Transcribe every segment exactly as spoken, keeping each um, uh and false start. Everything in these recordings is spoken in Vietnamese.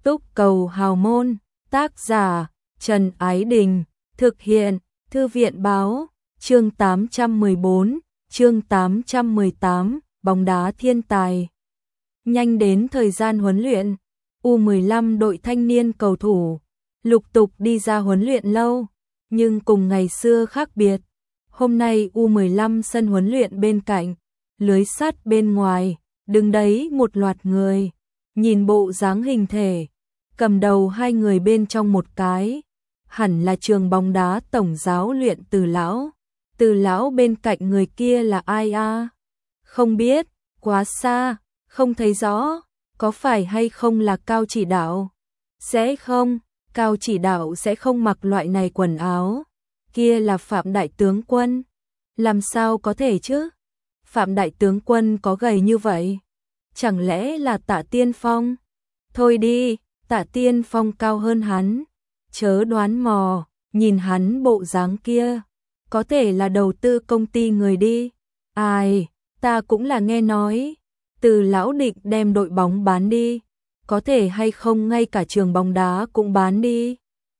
Túc Cầu Hào Môn, tác giả Trần Ái Đình, thực hiện Thư viện Báo, chương tám trăm mười bốn, chương tám trăm mười tám, bóng đá thiên tài. Nhanh đến thời gian huấn luyện, U mười lăm đội thanh niên cầu thủ lục tục đi ra huấn luyện lâu, nhưng cùng ngày xưa khác biệt. Hôm nay U mười lăm sân huấn luyện bên cạnh, lưới sắt bên ngoài, đứng đấy một loạt người, nhìn bộ dáng hình thể, cầm đầu hai người bên trong một cái, hẳn là trường bóng đá tổng giáo luyện Từ lão. Từ lão bên cạnh người kia là ai a? À? Không biết, quá xa, không thấy rõ, có phải hay không là Cao chỉ đạo? Sẽ không, Cao chỉ đạo sẽ không mặc loại này quần áo. Kia là Phạm đại tướng quân. Làm sao có thể chứ? Phạm đại tướng quân có gầy như vậy? Chẳng lẽ là Tạ Tiên Phong? Thôi đi, Tạ Tiên Phong cao hơn hắn. Chớ đoán mò, nhìn hắn bộ dáng kia, có thể là đầu tư công ty người đi. Ai, ta cũng là nghe nói, Từ lão định đem đội bóng bán đi, có thể hay không ngay cả trường bóng đá cũng bán đi.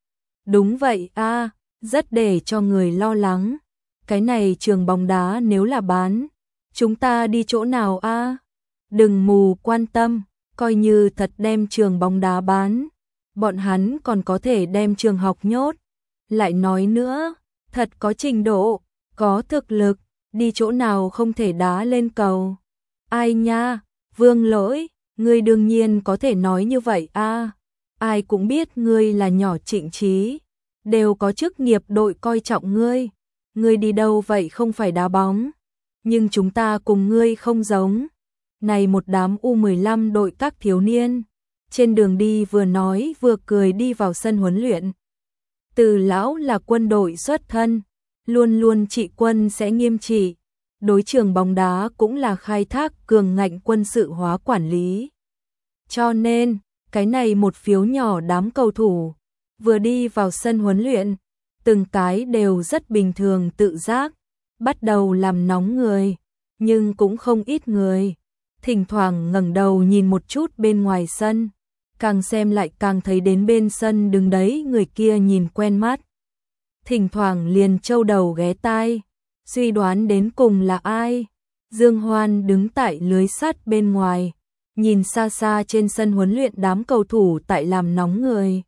Đúng vậy a, à, rất để cho người lo lắng. Cái này trường bóng đá nếu là bán, chúng ta đi chỗ nào a? À? Đừng mù quan tâm, coi như thật đem trường bóng đá bán, bọn hắn còn có thể đem trường học nhốt. Lại nói nữa, thật có trình độ, có thực lực, đi chỗ nào không thể đá lên cầu. Ai nha, Vương Lỗi, ngươi đương nhiên có thể nói như vậy a. À, ai cũng biết ngươi là nhỏ Trịnh Trí, đều có chức nghiệp đội coi trọng ngươi. Ngươi đi đâu vậy không phải đá bóng, nhưng chúng ta cùng ngươi không giống. Này một đám U mười lăm đội các thiếu niên, trên đường đi vừa nói vừa cười đi vào sân huấn luyện. Từ lão là quân đội xuất thân, luôn luôn trị quân sẽ nghiêm trị, đối trường bóng đá cũng là khai thác cường ngạnh quân sự hóa quản lý. Cho nên, cái này một phiếu nhỏ đám cầu thủ, vừa đi vào sân huấn luyện, từng cái đều rất bình thường tự giác, bắt đầu làm nóng người, nhưng cũng không ít người. Thỉnh thoảng ngẩng đầu nhìn một chút bên ngoài sân, càng xem lại càng thấy đến bên sân đứng đấy người kia nhìn quen mắt. Thỉnh thoảng liền châu đầu ghé tai, suy đoán đến cùng là ai. Dương Hoan đứng tại lưới sắt bên ngoài, nhìn xa xa trên sân huấn luyện đám cầu thủ tại làm nóng người.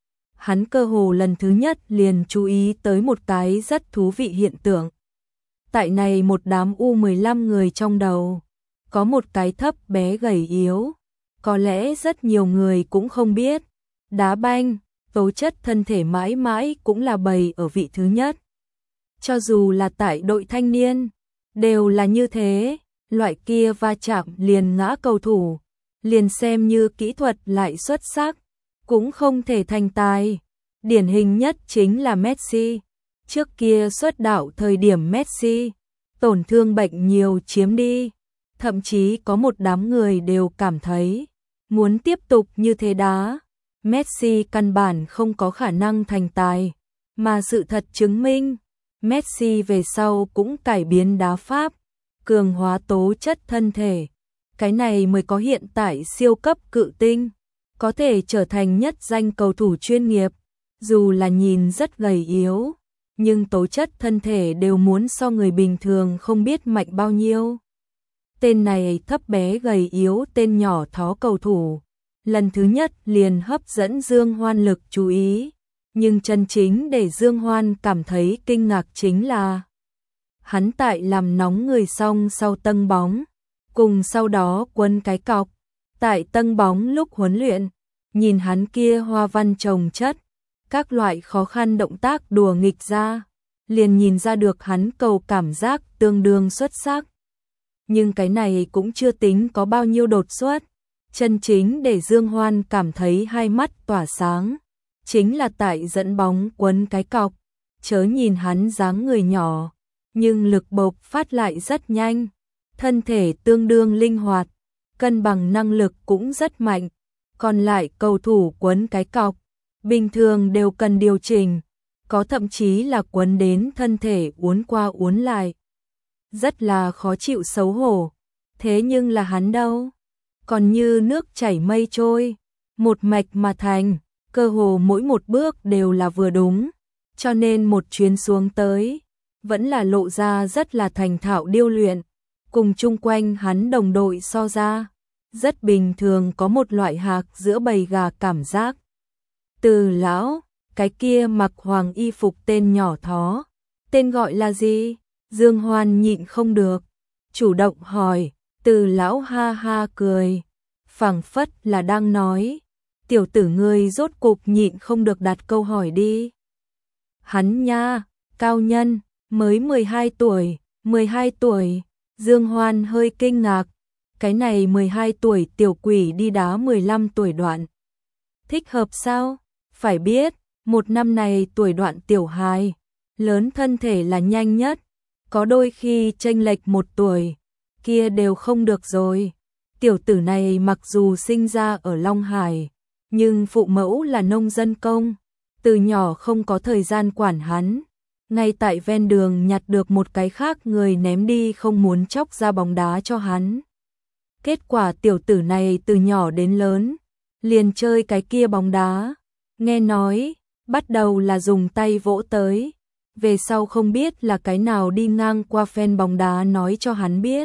Hắn cơ hồ lần thứ nhất liền chú ý tới một cái rất thú vị hiện tượng. Tại này một đám U mười lăm người trong đầu, có một cái thấp bé gầy yếu, có lẽ rất nhiều người cũng không biết, đá banh, tố chất thân thể mãi mãi cũng là bày ở vị thứ nhất. Cho dù là tại đội thanh niên, đều là như thế, loại kia va chạm liền ngã cầu thủ, liền xem như kỹ thuật lại xuất sắc, cũng không thể thành tài. Điển hình nhất chính là Messi. Trước kia xuất đạo thời điểm Messi, tổn thương bệnh nhiều chiếm đi. Thậm chí có một đám người đều cảm thấy, muốn tiếp tục như thế đá, Messi căn bản không có khả năng thành tài. Mà sự thật chứng minh, Messi về sau cũng cải biến đá pháp, cường hóa tố chất thân thể. Cái này mới có hiện tại siêu cấp cự tinh, có thể trở thành nhất danh cầu thủ chuyên nghiệp. Dù là nhìn rất gầy yếu, nhưng tố chất thân thể đều muốn so người bình thường không biết mạnh bao nhiêu. Tên này thấp bé gầy yếu tên nhỏ thó cầu thủ, lần thứ nhất liền hấp dẫn Dương Hoan lực chú ý. Nhưng chân chính để Dương Hoan cảm thấy kinh ngạc chính là hắn tại làm nóng người xong sau tân bóng, cùng sau đó quấn cái cọc. Tại tân bóng lúc huấn luyện, nhìn hắn kia hoa văn chồng chất, các loại khó khăn động tác đùa nghịch ra, liền nhìn ra được hắn cầu cảm giác tương đương xuất sắc. Nhưng cái này cũng chưa tính có bao nhiêu đột xuất, chân chính để Dương Hoan cảm thấy hai mắt tỏa sáng, chính là tại dẫn bóng quấn cái cọc. Chớ nhìn hắn dáng người nhỏ, nhưng lực bộc phát lại rất nhanh, thân thể tương đương linh hoạt, cân bằng năng lực cũng rất mạnh. Còn lại cầu thủ quấn cái cọc, bình thường đều cần điều chỉnh, có thậm chí là quấn đến thân thể uốn qua uốn lại. Rất là khó chịu xấu hổ, thế nhưng là hắn đâu, còn như nước chảy mây trôi, một mạch mà thành, cơ hồ mỗi một bước đều là vừa đúng, cho nên một chuyến xuống tới, vẫn là lộ ra rất là thành thạo điêu luyện, cùng chung quanh hắn đồng đội so ra, rất bình thường có một loại hạc giữa bầy gà cảm giác. Từ lão, cái kia mặc hoàng y phục tên nhỏ thó, tên gọi là gì? Dương Hoan nhịn không được, chủ động hỏi, Từ lão ha ha cười, phảng phất là đang nói, tiểu tử ngươi rốt cục nhịn không được đặt câu hỏi đi. Hắn nha, cao nhân, mới mười hai tuổi, mười hai tuổi, Dương Hoan hơi kinh ngạc, cái này mười hai tuổi tiểu quỷ đi đá mười lăm tuổi đoạn. Thích hợp sao? Phải biết, một năm này tuổi đoạn tiểu hài, lớn thân thể là nhanh nhất, có đôi khi chênh lệch một tuổi, kia đều không được rồi. Tiểu tử này mặc dù sinh ra ở Long Hải, nhưng phụ mẫu là nông dân công, từ nhỏ không có thời gian quản hắn. Ngay tại ven đường nhặt được một cái khác người ném đi không muốn chóc ra bóng đá cho hắn. Kết quả tiểu tử này từ nhỏ đến lớn, liền chơi cái kia bóng đá. Nghe nói, bắt đầu là dùng tay vỗ tới, về sau không biết là cái nào đi ngang qua phen bóng đá nói cho hắn biết.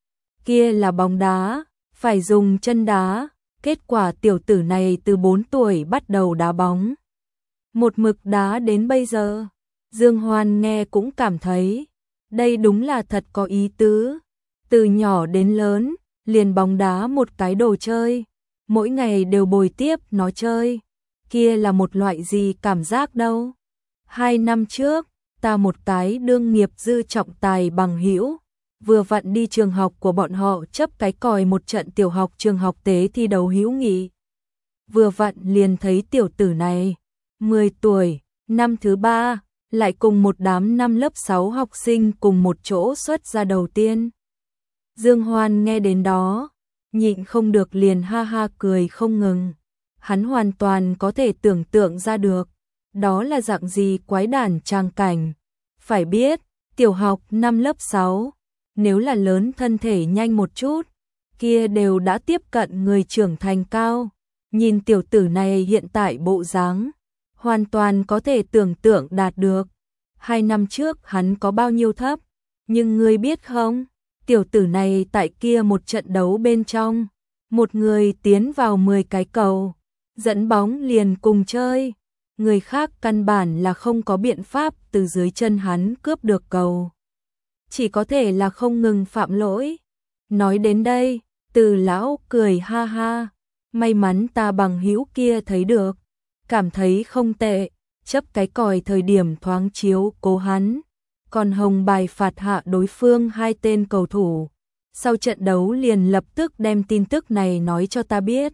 Kia là bóng đá, phải dùng chân đá, kết quả tiểu tử này từ bốn tuổi bắt đầu đá bóng. Một mực đá đến bây giờ, Dương Hoan nghe cũng cảm thấy, đây đúng là thật có ý tứ. Từ nhỏ đến lớn, liền bóng đá một cái đồ chơi, mỗi ngày đều bồi tiếp nó chơi, kia là một loại gì cảm giác đâu. Hai năm trước, ta một cái đương nghiệp dư trọng tài bằng hữu, vừa vặn đi trường học của bọn họ chấp cái còi một trận tiểu học trường học tế thi đấu hữu nghị. Vừa vặn liền thấy tiểu tử này, mười tuổi, năm thứ ba, lại cùng một đám năm lớp sáu học sinh cùng một chỗ xuất ra đầu tiên. Dương Hoan nghe đến đó, nhịn không được liền ha ha cười không ngừng. Hắn hoàn toàn có thể tưởng tượng ra được, đó là dạng gì quái đản trang cảnh. Phải biết, tiểu học năm lớp sáu, nếu là lớn thân thể nhanh một chút, kia đều đã tiếp cận người trưởng thành cao. Nhìn tiểu tử này hiện tại bộ dáng, hoàn toàn có thể tưởng tượng đạt được. Hai năm trước hắn có bao nhiêu thấp, nhưng ngươi biết không, tiểu tử này tại kia một trận đấu bên trong, một người tiến vào mười cái cầu, dẫn bóng liền cùng chơi, người khác căn bản là không có biện pháp từ dưới chân hắn cướp được cầu. Chỉ có thể là không ngừng phạm lỗi. Nói đến đây, Từ lão cười ha ha, may mắn ta bằng hữu kia thấy được, cảm thấy không tệ, chấp cái còi thời điểm thoáng chiếu cố hắn, còn hồng bài phạt hạ đối phương hai tên cầu thủ. Sau trận đấu liền lập tức đem tin tức này nói cho ta biết.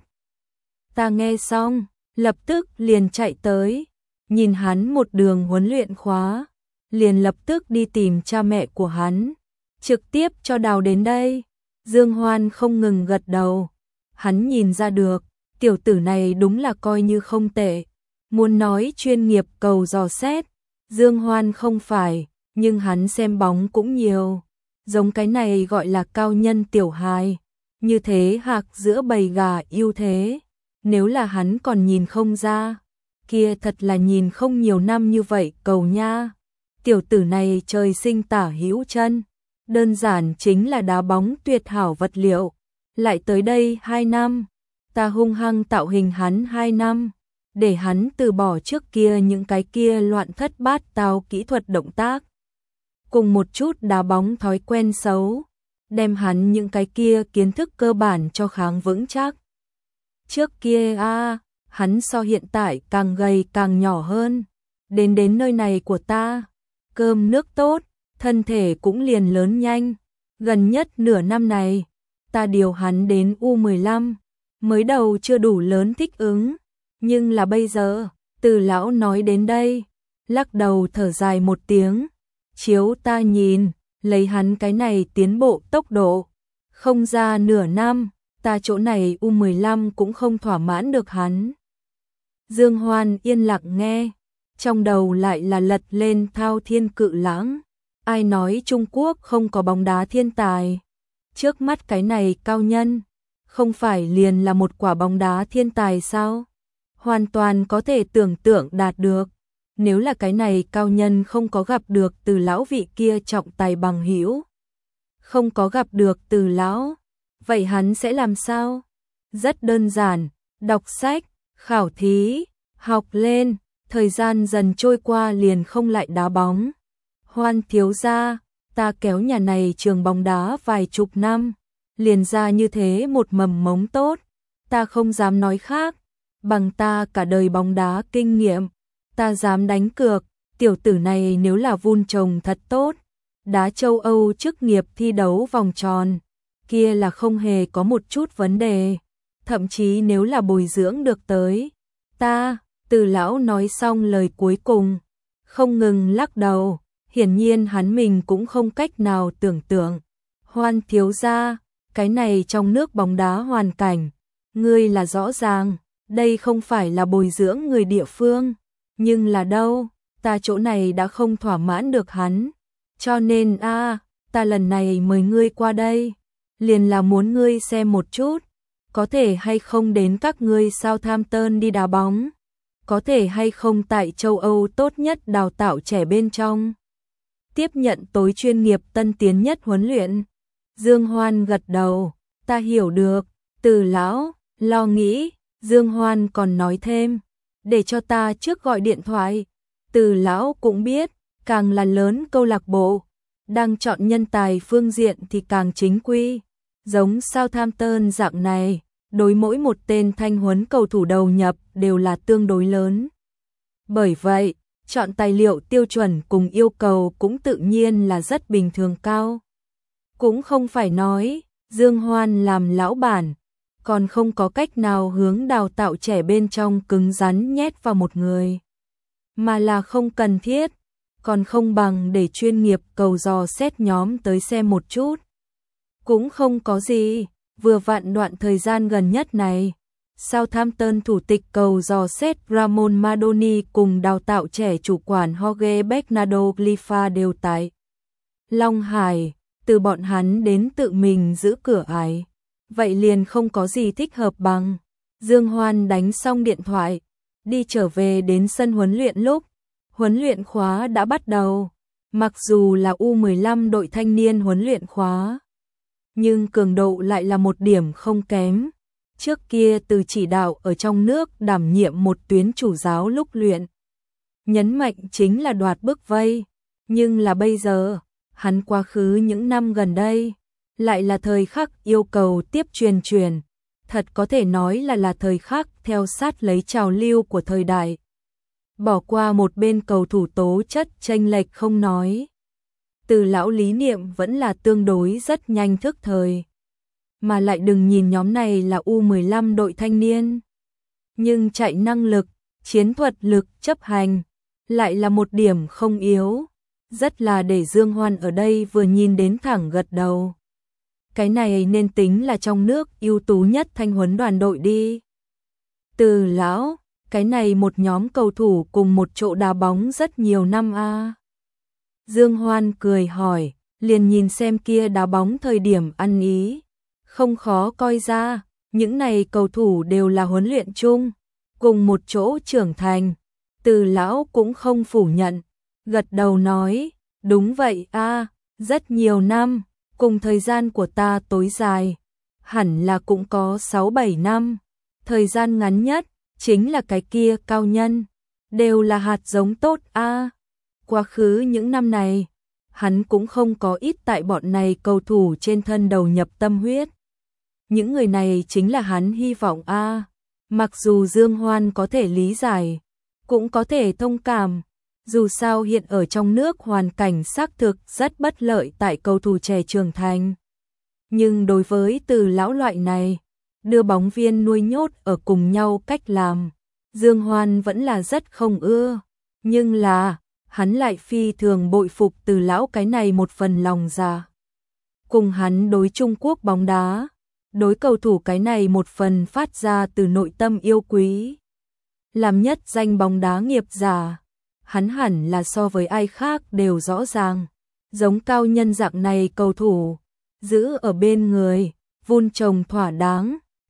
Ta nghe xong, lập tức liền chạy tới, nhìn hắn một đường huấn luyện khóa, liền lập tức đi tìm cha mẹ của hắn, trực tiếp cho đào đến đây. Dương Hoan không ngừng gật đầu, hắn nhìn ra được, tiểu tử này đúng là coi như không tệ. Muốn nói chuyên nghiệp cầu dò xét, Dương Hoan không phải, nhưng hắn xem bóng cũng nhiều. Giống cái này gọi là cao nhân tiểu hài, như thế hạc giữa bầy gà ưu thế. Nếu là hắn còn nhìn không ra, kia thật là nhìn không nhiều năm như vậy cầu nha. Tiểu tử này trời sinh tả hữu chân, đơn giản chính là đá bóng tuyệt hảo vật liệu. Lại tới đây hai năm, ta hung hăng tạo hình hắn hai năm, để hắn từ bỏ trước kia những cái kia loạn thất bát tao kỹ thuật động tác. Cùng một chút đá bóng thói quen xấu, đem hắn những cái kia kiến thức cơ bản cho kháng vững chắc. Trước kia a, à, hắn so hiện tại càng gầy càng nhỏ hơn, đến đến nơi này của ta, cơm nước tốt, thân thể cũng liền lớn nhanh. Gần nhất nửa năm này, ta điều hắn đến U mười lăm, mới đầu chưa đủ lớn thích ứng, nhưng là bây giờ, Từ lão nói đến đây, lắc đầu thở dài một tiếng, chiếu ta nhìn, lấy hắn cái này tiến bộ tốc độ, không ra nửa năm, ta chỗ này U mười lăm cũng không thỏa mãn được hắn. Dương Hoan yên lặng nghe, trong đầu lại là lật lên thao thiên cự lãng. Ai nói Trung Quốc không có bóng đá thiên tài? Trước mắt cái này cao nhân, không phải liền là một quả bóng đá thiên tài sao? Hoàn toàn có thể tưởng tượng đạt được. Nếu là cái này cao nhân không có gặp được Từ lão vị kia trọng tài bằng hữu, không có gặp được Từ lão, vậy hắn sẽ làm sao? Rất đơn giản, đọc sách, khảo thí, học lên, thời gian dần trôi qua liền không lại đá bóng. Hoan thiếu gia, ta kéo nhà này trường bóng đá vài chục năm, liền ra như thế một mầm mống tốt, ta không dám nói khác, bằng ta cả đời bóng đá kinh nghiệm, ta dám đánh cược, tiểu tử này nếu là vun trồng thật tốt, đá châu Âu chức nghiệp thi đấu vòng tròn, kia là không hề có một chút vấn đề, thậm chí nếu là bồi dưỡng được tới, ta, Từ lão nói xong lời cuối cùng, không ngừng lắc đầu, hiển nhiên hắn mình cũng không cách nào tưởng tượng. Hoan thiếu gia, cái này trong nước bóng đá hoàn cảnh, ngươi là rõ ràng, đây không phải là bồi dưỡng người địa phương, nhưng là đâu, ta chỗ này đã không thỏa mãn được hắn, cho nên a, à, ta lần này mời ngươi qua đây, liền là muốn ngươi xem một chút, có thể hay không đến các ngươi Southampton đi đá bóng, có thể hay không tại châu Âu tốt nhất đào tạo trẻ bên trong, tiếp nhận tối chuyên nghiệp tân tiến nhất huấn luyện. Dương Hoan gật đầu, ta hiểu được, Từ lão, lo nghĩ, Dương Hoan còn nói thêm, để cho ta trước gọi điện thoại. Từ lão cũng biết, càng là lớn câu lạc bộ, đang chọn nhân tài phương diện thì càng chính quy, giống Southampton dạng này, đối mỗi một tên thanh huấn cầu thủ đầu nhập đều là tương đối lớn. Bởi vậy, chọn tài liệu tiêu chuẩn cùng yêu cầu cũng tự nhiên là rất bình thường cao. Cũng không phải nói, Dương Hoan làm lão bản, còn không có cách nào hướng đào tạo trẻ bên trong cứng rắn nhét vào một người. Mà là không cần thiết, còn không bằng để chuyên nghiệp cầu dò xét nhóm tới xem một chút. Cũng không có gì, vừa vặn đoạn thời gian gần nhất này, Southampton thủ tịch cầu dò xét Ramon Madoni cùng đào tạo trẻ chủ quản Jorge Bernardo Glifa đều tại Long Hải, từ bọn hắn đến tự mình giữ cửa ải. Vậy liền không có gì thích hợp bằng. Dương Hoan đánh xong điện thoại, đi trở về đến sân huấn luyện lúc, huấn luyện khóa đã bắt đầu. Mặc dù là U mười lăm đội thanh niên huấn luyện khóa, nhưng cường độ lại là một điểm không kém. Trước kia từ chỉ đạo ở trong nước đảm nhiệm một tuyến chủ giáo lúc luyện. Nhấn mạnh chính là đoạt bức vây, nhưng là bây giờ, hắn quá khứ những năm gần đây, lại là thời khắc yêu cầu tiếp truyền truyền, thật có thể nói là là thời khắc theo sát lấy trào lưu của thời đại. Bỏ qua một bên cầu thủ tố chất chênh lệch không nói. Từ lão lý niệm vẫn là tương đối rất nhanh thức thời. Mà lại đừng nhìn nhóm này là U mười lăm đội thanh niên. Nhưng chạy năng lực, chiến thuật lực, chấp hành, lại là một điểm không yếu. Rất là để Dương Hoan ở đây vừa nhìn đến thẳng gật đầu. Cái này nên tính là trong nước ưu tú nhất thanh huấn đoàn đội đi. Từ lão, cái này một nhóm cầu thủ cùng một chỗ đá bóng rất nhiều năm a. À. Dương Hoan cười hỏi, liền nhìn xem kia đá bóng thời điểm ăn ý. Không khó coi ra, những này cầu thủ đều là huấn luyện chung, cùng một chỗ trưởng thành. Từ lão cũng không phủ nhận, gật đầu nói, đúng vậy a, à, rất nhiều năm, cùng thời gian của ta tối dài, hẳn là cũng có sáu bảy năm, thời gian ngắn nhất, chính là cái kia cao nhân, đều là hạt giống tốt a. À. Quá khứ những năm này, hắn cũng không có ít tại bọn này cầu thủ trên thân đầu nhập tâm huyết. Những người này chính là hắn hy vọng a. À. Mặc dù Dương Hoan có thể lý giải, cũng có thể thông cảm, dù sao hiện ở trong nước hoàn cảnh xác thực rất bất lợi tại cầu thủ trẻ trưởng thành. Nhưng đối với Từ lão loại này, đưa bóng viên nuôi nhốt ở cùng nhau cách làm, Dương Hoan vẫn là rất không ưa, nhưng là hắn lại phi thường bội phục Từ lão cái này một phần lòng dạ. Cùng hắn đối Trung Quốc bóng đá, đối cầu thủ cái này một phần phát ra từ nội tâm yêu quý. Làm nhất danh bóng đá nghiệp giả, hắn hẳn là so với ai khác đều rõ ràng, giống cao nhân dạng này cầu thủ, giữ ở bên người, vun trồng thỏa đáng,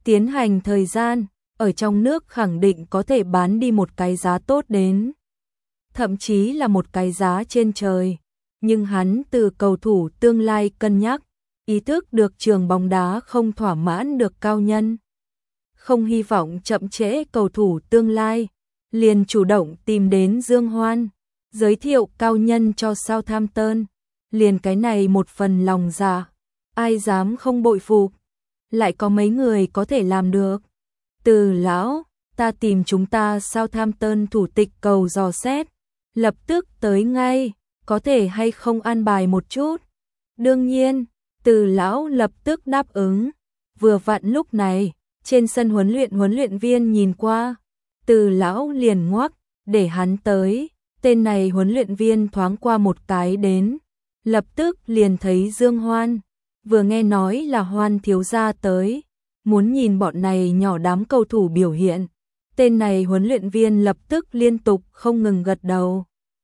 tiến hành thời gian, ở trong nước khẳng định có thể bán đi một cái giá tốt đến. Thậm chí là một cái giá trên trời. Nhưng hắn từ cầu thủ tương lai cân nhắc, ý thức được trường bóng đá không thỏa mãn được cao nhân. Không hy vọng chậm trễ cầu thủ tương lai, liền chủ động tìm đến Dương Hoan, giới thiệu cao nhân cho Southampton. Liền cái này một phần lòng dạ, ai dám không bội phục, lại có mấy người có thể làm được. Từ lão, ta tìm chúng ta Southampton thủ tịch cầu dò xét, lập tức tới ngay, có thể hay không an bài một chút. Đương nhiên, Từ lão lập tức đáp ứng. Vừa vặn lúc này, trên sân huấn luyện huấn luyện viên nhìn qua, Từ lão liền ngoắc, để hắn tới. Tên này huấn luyện viên thoáng qua một cái đến, lập tức liền thấy Dương Hoan, vừa nghe nói là Hoan thiếu gia tới, muốn nhìn bọn này nhỏ đám cầu thủ biểu hiện. Tên này huấn luyện viên lập tức liên tục không ngừng gật đầu,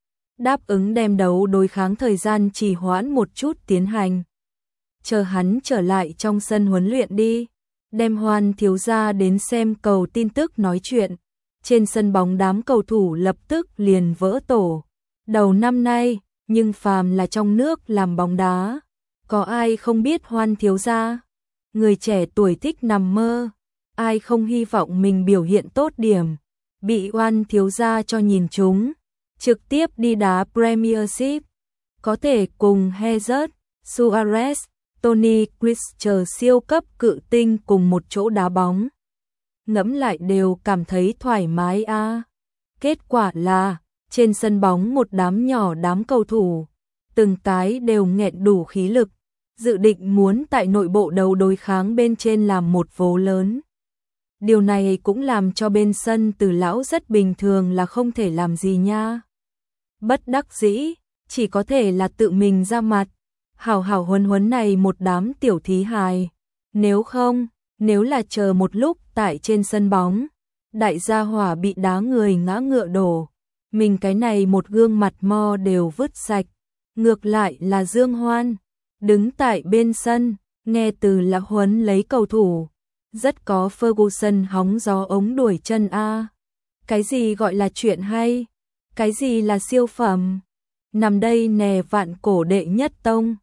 đáp ứng đem đấu đối kháng thời gian trì hoãn một chút tiến hành. Chờ hắn trở lại trong sân huấn luyện đi, đem Hoan thiếu gia đến xem cầu tin tức nói chuyện. Trên sân bóng đám cầu thủ lập tức liền vỡ tổ. Đầu năm nay, nhưng phàm là trong nước làm bóng đá, có ai không biết Hoan thiếu gia? Người trẻ tuổi thích nằm mơ, ai không hy vọng mình biểu hiện tốt điểm, bị Hoan thiếu gia cho nhìn trúng, trực tiếp đi đá Premiership, có thể cùng Hazard, Suarez, Toni Kroos chờ siêu cấp cự tinh cùng một chỗ đá bóng. Ngẫm lại đều cảm thấy thoải mái a. À. Kết quả là, trên sân bóng một đám nhỏ đám cầu thủ, từng cái đều nghẹn đủ khí lực, dự định muốn tại nội bộ đấu đối kháng bên trên làm một vố lớn. Điều này cũng làm cho bên sân Từ lão rất bình thường là không thể làm gì nha. Bất đắc dĩ, chỉ có thể là tự mình ra mặt, hảo hảo huấn huấn này một đám tiểu thí hài. Nếu không, nếu là chờ một lúc tại trên sân bóng, đại gia hỏa bị đá người ngã ngựa đổ, mình cái này một gương mặt mo đều vứt sạch. Ngược lại là Dương Hoan, đứng tại bên sân, nghe Từ lão huấn lấy cầu thủ, rất có Ferguson hóng gió ống đuổi chân a. Cái gì gọi là chuyện hay? Cái gì là siêu phẩm? Nằm đây nè vạn cổ đệ nhất tông,